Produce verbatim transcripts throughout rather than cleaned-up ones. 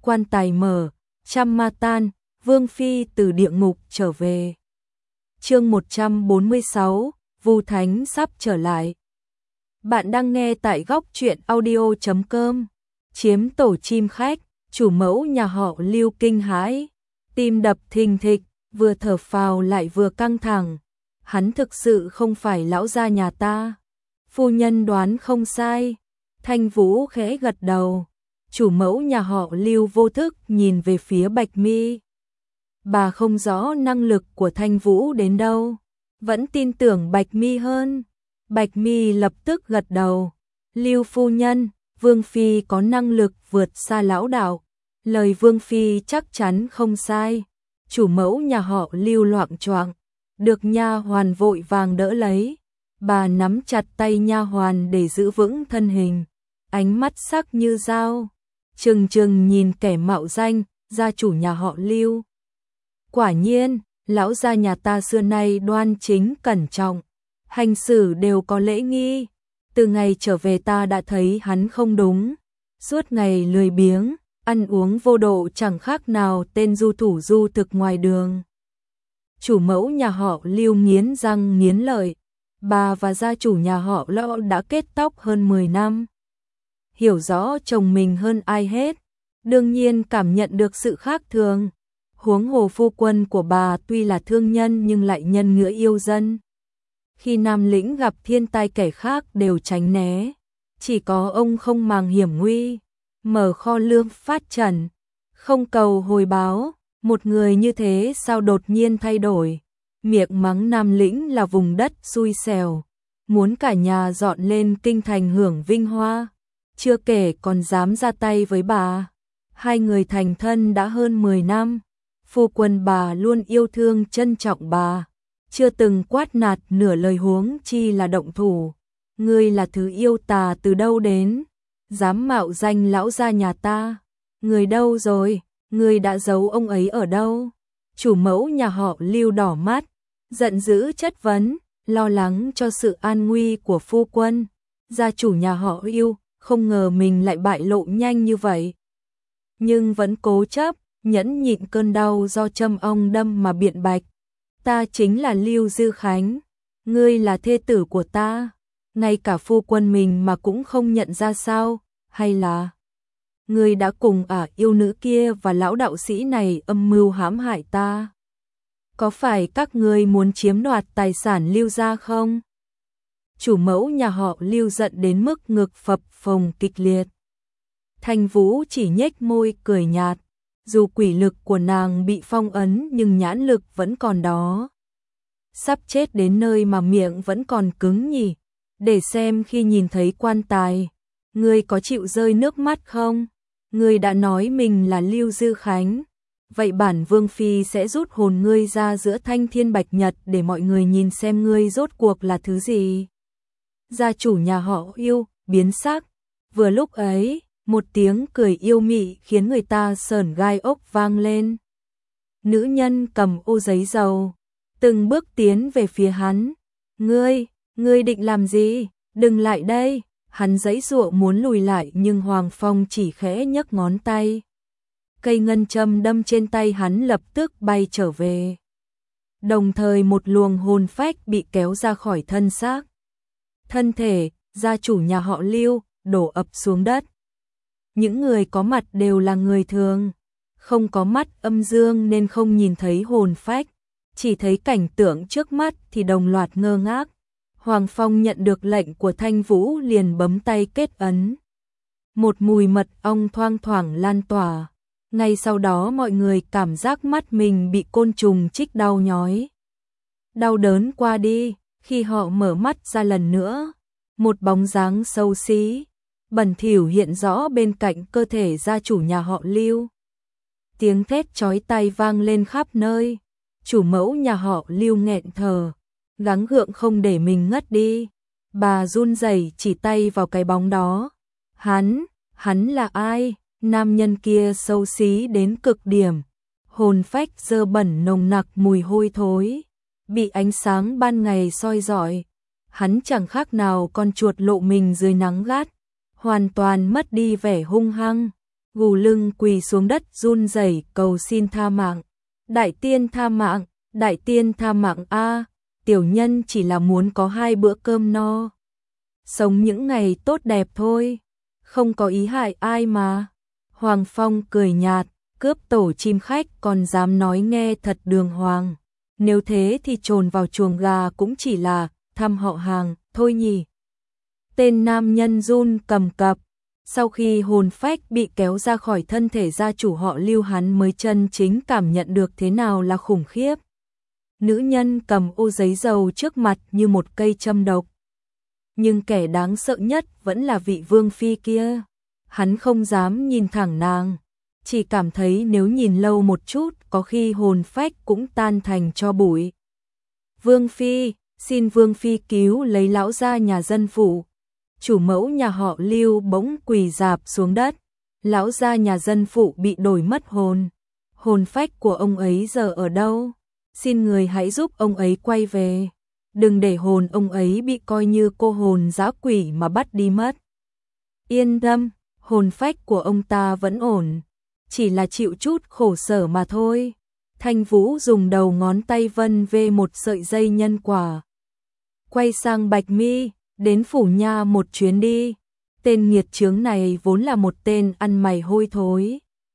quan tài mở, trăm ma tan, Vương Phi từ địa ngục trở về. Chương một trăm bốn mươi sáu, Vu Thánh sắp trở lại. Bạn đang nghe tại góc truyện audio chấm com. Chiếm tổ chim khách, chủ mẫu nhà họ Lưu kinh hãi, tim đập thình thịch, vừa thở phào lại vừa căng thẳng. Hắn thực sự không phải lão gia nhà ta. Phu nhân đoán không sai. Thanh Vũ khẽ gật đầu. Chủ mẫu nhà họ Lưu vô thức nhìn về phía Bạch Mi. Bà không rõ năng lực của Thanh Vũ đến đâu, vẫn tin tưởng Bạch Mi hơn. Bạch Mi lập tức gật đầu. Lưu phu nhân, Vương Phi có năng lực vượt xa lão đạo. Lời Vương Phi chắc chắn không sai. Chủ mẫu nhà họ Lưu loạng choạng, được nha hoàn vội vàng đỡ lấy. Bà nắm chặt tay nha hoàn để giữ vững thân hình, ánh mắt sắc như dao, trừng trừng nhìn kẻ mạo danh, gia chủ nhà họ Lưu. Quả nhiên, lão gia nhà ta xưa nay đoan chính cẩn trọng, hành xử đều có lễ nghi. Từ ngày trở về ta đã thấy hắn không đúng, suốt ngày lười biếng, ăn uống vô độ chẳng khác nào tên du thủ du thực ngoài đường. Chủ mẫu nhà họ Lưu nghiến răng nghiến lợi, bà và gia chủ nhà họ Lõ đã kết tóc hơn mười năm. Hiểu rõ chồng mình hơn ai hết, đương nhiên cảm nhận được sự khác thường. Huống hồ phu quân của bà tuy là thương nhân nhưng lại nhân nghĩa yêu dân. Khi Nam Lĩnh gặp thiên tai kẻ khác đều tránh né, chỉ có ông không màng hiểm nguy, mở kho lương phát trần, không cầu hồi báo. Một người như thế sao đột nhiên thay đổi, miệng mắng Nam Lĩnh là vùng đất xui xẻo, muốn cả nhà dọn lên kinh thành hưởng vinh hoa, chưa kể còn dám ra tay với bà. Hai người thành thân đã hơn mười năm, phu quân bà luôn yêu thương trân trọng bà, chưa từng quát nạt nửa lời, huống chi là động thủ. Ngươi là thứ yêu tà từ đâu đến, dám mạo danh lão gia nhà ta, người đâu rồi? Ngươi đã giấu ông ấy ở đâu? Chủ mẫu nhà họ Lưu đỏ mắt, giận dữ chất vấn, lo lắng cho sự an nguy của phu quân. Gia chủ nhà họ Lưu không ngờ mình lại bại lộ nhanh như vậy, nhưng vẫn cố chấp, nhẫn nhịn cơn đau do châm ong đâm mà biện bạch. Ta chính là Lưu Dư Khánh, ngươi là thê tử của ta, ngay cả phu quân mình mà cũng không nhận ra sao? Hay là ngươi đã cùng ả yêu nữ kia và lão đạo sĩ này âm mưu hãm hại ta? Có phải các ngươi muốn chiếm đoạt tài sản Lưu gia không? Chủ mẫu nhà họ Lưu giận đến mức ngực phập phồng kịch liệt. Thanh Vũ chỉ nhếch môi cười nhạt, dù quỷ lực của nàng bị phong ấn nhưng nhãn lực vẫn còn đó. Sắp chết đến nơi mà miệng vẫn còn cứng nhỉ? Để xem khi nhìn thấy quan tài, ngươi có chịu rơi nước mắt không? Ngươi đã nói mình là Lưu Dư Khánh, vậy bản Vương Phi sẽ rút hồn ngươi ra giữa thanh thiên bạch nhật để mọi người nhìn xem ngươi rốt cuộc là thứ gì. Gia chủ nhà họ Yêu biến sắc, vừa lúc ấy, một tiếng cười yêu mị khiến người ta sởn gai ốc vang lên. Nữ nhân cầm ô giấy dầu, từng bước tiến về phía hắn. Ngươi, ngươi định làm gì? Đừng lại đây! Hắn giãy giụa muốn lùi lại nhưng Hoàng Phong chỉ khẽ nhấc ngón tay. Cây ngân châm đâm trên tay hắn lập tức bay trở về. Đồng thời một luồng hồn phách bị kéo ra khỏi thân xác. Thân thể, gia chủ nhà họ Lưu, đổ ập xuống đất. Những người có mặt đều là người thường, không có mắt âm dương nên không nhìn thấy hồn phách, chỉ thấy cảnh tượng trước mắt thì đồng loạt ngơ ngác. Hoàng Phong nhận được lệnh của Thanh Vũ liền bấm tay kết ấn. Một mùi mật ong thoang thoảng lan tỏa. Ngay sau đó mọi người cảm giác mắt mình bị côn trùng chích đau nhói. Đau đớn qua đi, khi họ mở mắt ra lần nữa, một bóng dáng xấu xí, bẩn thỉu hiện rõ bên cạnh cơ thể gia chủ nhà họ Lưu. Tiếng thét chói tai vang lên khắp nơi. Chủ mẫu nhà họ Lưu nghẹn thở, gắng gượng không để mình ngất đi. Bà run rẩy chỉ tay vào cái bóng đó. Hắn, hắn là ai? Nam nhân kia xấu xí đến cực điểm, hồn phách dơ bẩn nồng nặc mùi hôi thối, bị ánh sáng ban ngày soi rọi, hắn chẳng khác nào con chuột lộ mình dưới nắng gắt, hoàn toàn mất đi vẻ hung hăng. gù lưng quỳ xuống đất run rẩy cầu xin tha mạng. Đại tiên tha mạng, đại tiên tha mạng a, tiểu nhân chỉ là muốn có hai bữa cơm no. Sống những ngày tốt đẹp thôi, không có ý hại ai mà. Hoàng Phong cười nhạt, cướp tổ chim khách còn dám nói nghe thật đường hoàng. Nếu thế thì trồn vào chuồng gà cũng chỉ là thăm họ hàng, thôi nhỉ. Tên nam nhân run cầm cập. Sau khi hồn phách bị kéo ra khỏi thân thể gia chủ họ Lưu, hắn mới chân chính cảm nhận được thế nào là khủng khiếp. Nữ nhân cầm ô giấy dầu trước mặt như một cây châm độc. Nhưng kẻ đáng sợ nhất vẫn là vị vương phi kia. Hắn không dám nhìn thẳng nàng, chỉ cảm thấy nếu nhìn lâu một chút có khi hồn phách cũng tan thành tro bụi. Vương phi, xin vương phi cứu lấy lão gia nhà dân phủ. Chủ mẫu nhà họ Lưu bỗng quỳ rạp xuống đất. Lão gia nhà dân phụ bị đổi mất hồn. Hồn phách của ông ấy giờ ở đâu? Xin người hãy giúp ông ấy quay về. Đừng để hồn ông ấy bị coi như cô hồn dã quỷ mà bắt đi mất. Yên tâm, hồn phách của ông ta vẫn ổn, chỉ là chịu chút khổ sở mà thôi. Thanh Vũ dùng đầu ngón tay vân về một sợi dây nhân quả. Quay sang Bạch Mi, đến phủ nha một chuyến đi. Tên nghiệt chướng này vốn là một tên ăn mày hôi thối,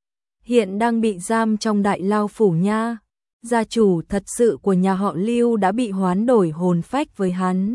hiện đang bị giam trong đại lao phủ nha. Gia chủ thật sự của nhà họ Lưu đã bị hoán đổi hồn phách với hắn.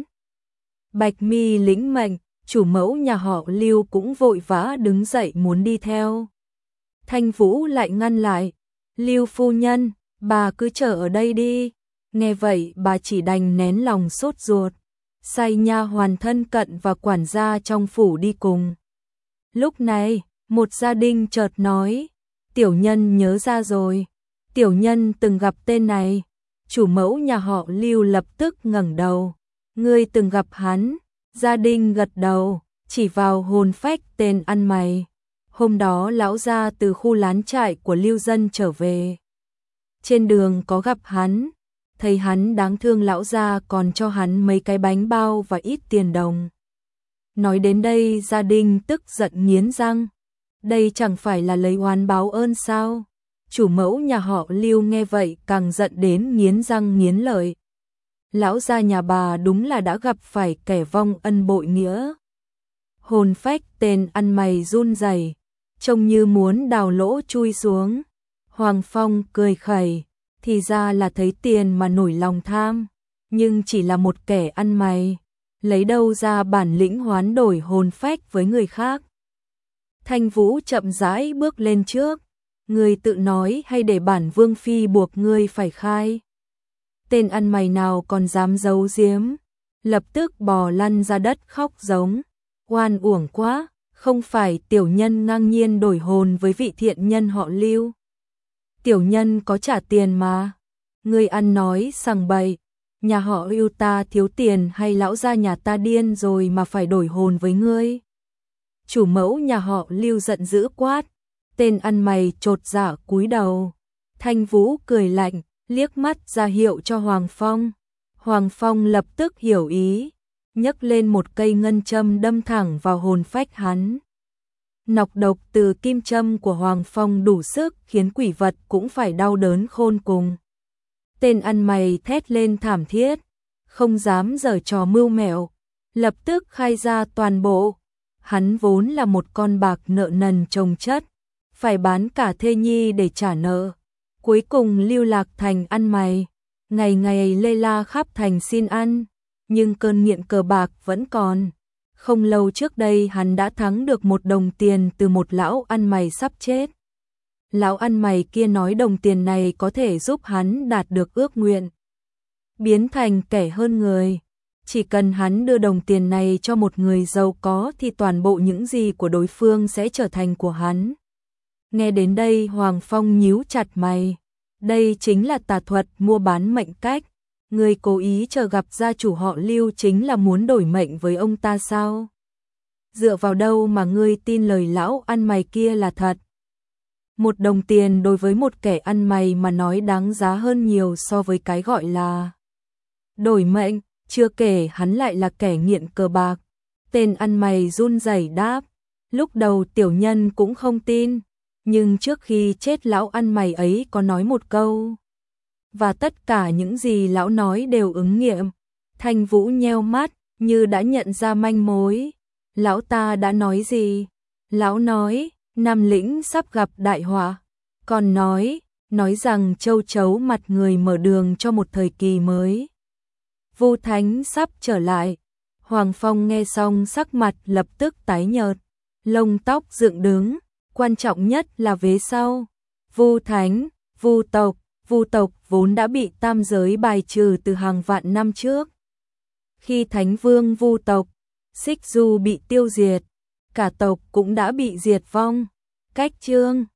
Bạch Mi lĩnh mệnh, chủ mẫu nhà họ Lưu cũng vội vã đứng dậy muốn đi theo. Thanh Vũ lại ngăn lại. Lưu phu nhân, bà cứ chờ ở đây đi. Nghe vậy bà chỉ đành nén lòng sốt ruột, sai nha hoàn thân cận và quản gia trong phủ đi cùng. Lúc này, một gia đình chợt nói, tiểu nhân nhớ ra rồi, tiểu nhân từng gặp tên này. Chủ mẫu nhà họ Lưu lập tức ngẩng đầu, ngươi từng gặp hắn? Gia đình gật đầu, chỉ vào hồn phách tên ăn mày. Hôm đó lão gia từ khu lán trại của Lưu dân trở về. Trên đường có gặp hắn, thấy hắn đáng thương, lão gia còn cho hắn mấy cái bánh bao và ít tiền đồng. Nói đến đây gia đình tức giận nghiến răng. Đây chẳng phải là lấy oán báo ơn sao? Chủ mẫu nhà họ Lưu nghe vậy càng giận đến nghiến răng nghiến lợi. Lão gia nhà bà đúng là đã gặp phải kẻ vong ân bội nghĩa. Hồn phách tên ăn mày run rẩy, trông như muốn đào lỗ chui xuống. Hoàng Phong cười khẩy, thì ra là thấy tiền mà nổi lòng tham, nhưng chỉ là một kẻ ăn mày, lấy đâu ra bản lĩnh hoán đổi hồn phách với người khác. Thanh Vũ chậm rãi bước lên trước, ngươi tự nói hay để bản vương phi buộc ngươi phải khai? Tên ăn mày nào còn dám giấu giếm, lập tức bò lăn ra đất khóc giống, oan uổng quá, không phải tiểu nhân ngang nhiên đổi hồn với vị thiện nhân họ Lưu. Tiểu nhân có trả tiền mà. Ngươi ăn nói sằng bậy, nhà họ Lưu ta thiếu tiền hay lão gia nhà ta điên rồi mà phải đổi hồn với ngươi? Chủ mẫu nhà họ Lưu giận dữ quát, tên ăn mày chột dạ cúi đầu. Thanh Vũ cười lạnh, liếc mắt ra hiệu cho Hoàng Phong. Hoàng Phong lập tức hiểu ý, nhấc lên một cây ngân châm đâm thẳng vào hồn phách hắn. Nọc độc từ kim châm của Hoàng Phong đủ sức khiến quỷ vật cũng phải đau đớn khôn cùng. Tên ăn mày thét lên thảm thiết, không dám giở trò mưu mẹo, lập tức khai ra toàn bộ. Hắn vốn là một con bạc nợ nần chồng chất, phải bán cả thê nhi để trả nợ. Cuối cùng lưu lạc thành ăn mày, ngày ngày lê la khắp thành xin ăn, nhưng cơn nghiện cờ bạc vẫn còn. Không lâu trước đây hắn đã thắng được một đồng tiền từ một lão ăn mày sắp chết. Lão ăn mày kia nói đồng tiền này có thể giúp hắn đạt được ước nguyện, biến thành kẻ hơn người. Chỉ cần hắn đưa đồng tiền này cho một người giàu có thì toàn bộ những gì của đối phương sẽ trở thành của hắn. Nghe đến đây Hoàng Phong nhíu chặt mày. Đây chính là tà thuật mua bán mệnh cách. Người cố ý chờ gặp gia chủ họ Lưu chính là muốn đổi mệnh với ông ta sao? Dựa vào đâu mà ngươi tin lời lão ăn mày kia là thật? Một đồng tiền đối với một kẻ ăn mày mà nói đáng giá hơn nhiều so với cái gọi là đổi mệnh, chưa kể hắn lại là kẻ nghiện cờ bạc. Tên ăn mày run rẩy đáp, lúc đầu tiểu nhân cũng không tin, nhưng trước khi chết lão ăn mày ấy có nói một câu. Và tất cả những gì lão nói đều ứng nghiệm. Thanh Vũ nheo mắt, như đã nhận ra manh mối. Lão ta đã nói gì? Lão nói, Nam Lĩnh sắp gặp đại họa. Còn nói, nói rằng châu chấu mặt người mở đường cho một thời kỳ mới. Vu Thánh sắp trở lại. Hoàng Phong nghe xong sắc mặt lập tức tái nhợt, lông tóc dựng đứng, quan trọng nhất là vế sau. Vu Thánh, Vu tộc, Vu tộc vốn đã bị tam giới bài trừ từ hàng vạn năm trước. Khi Thánh Vương Vu tộc, Xích Du bị tiêu diệt, cả tộc cũng đã bị diệt vong. Cách chương